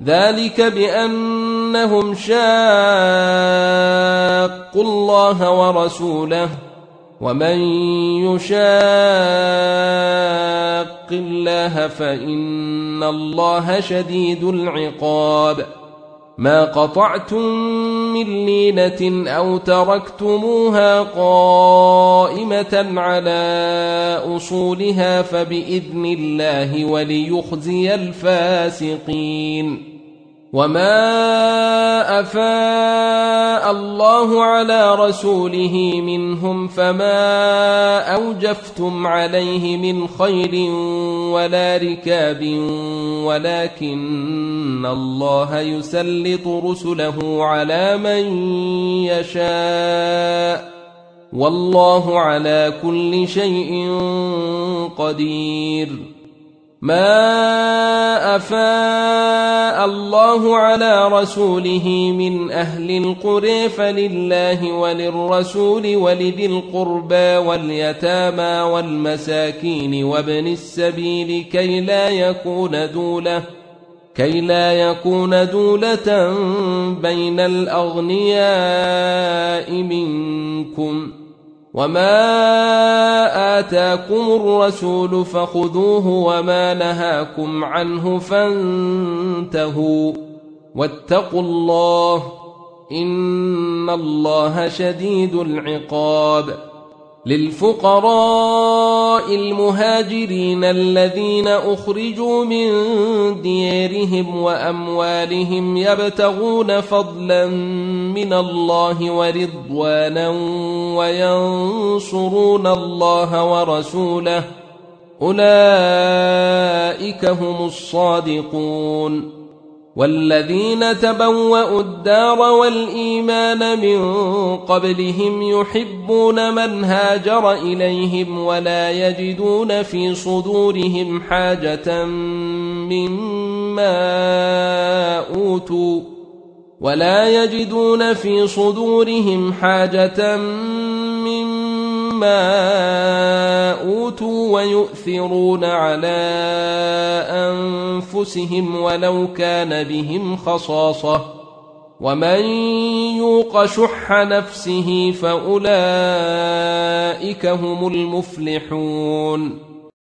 ذلك بأنهم شاقوا الله ورسوله ومن يشاق الله فإن الله شديد العقاب ما قطعتم من لينة أو تركتموها قائمة على أصولها فبإذن الله وليخزي الفاسقين وما أفاء الله على رسوله منهم فما أوجفتم عليه من خيل ولا ركاب ولكن الله يسلط رسله على من يشاء والله على كل شيء قدير ما أفاء الله على رسوله من أهل القرى فلله وللرسول ولذي القربى واليتامى والمساكين وابن السبيل كي لا يكون دولة بين الأغنياء منكم وما آتاكم الرسول فخذوه وما نهاكم عنه فانتهوا واتقوا الله إن الله شديد العقاب للفقراء المهاجرين الذين أخرجوا من ديارهم وأموالهم يبتغون فضلا من الله ورضوانا وينصرون الله ورسوله أولئك هم الصادقون والذين تبوأوا الدار والإيمان من قبلهم يحبون من هاجر إليهم ولا يجدون في صدورهم حاجة مما أوتوا ويؤثرون على أنفسهم ولو كان بهم خصاصة ومن يوق شح نفسه فأولئك هم المفلحون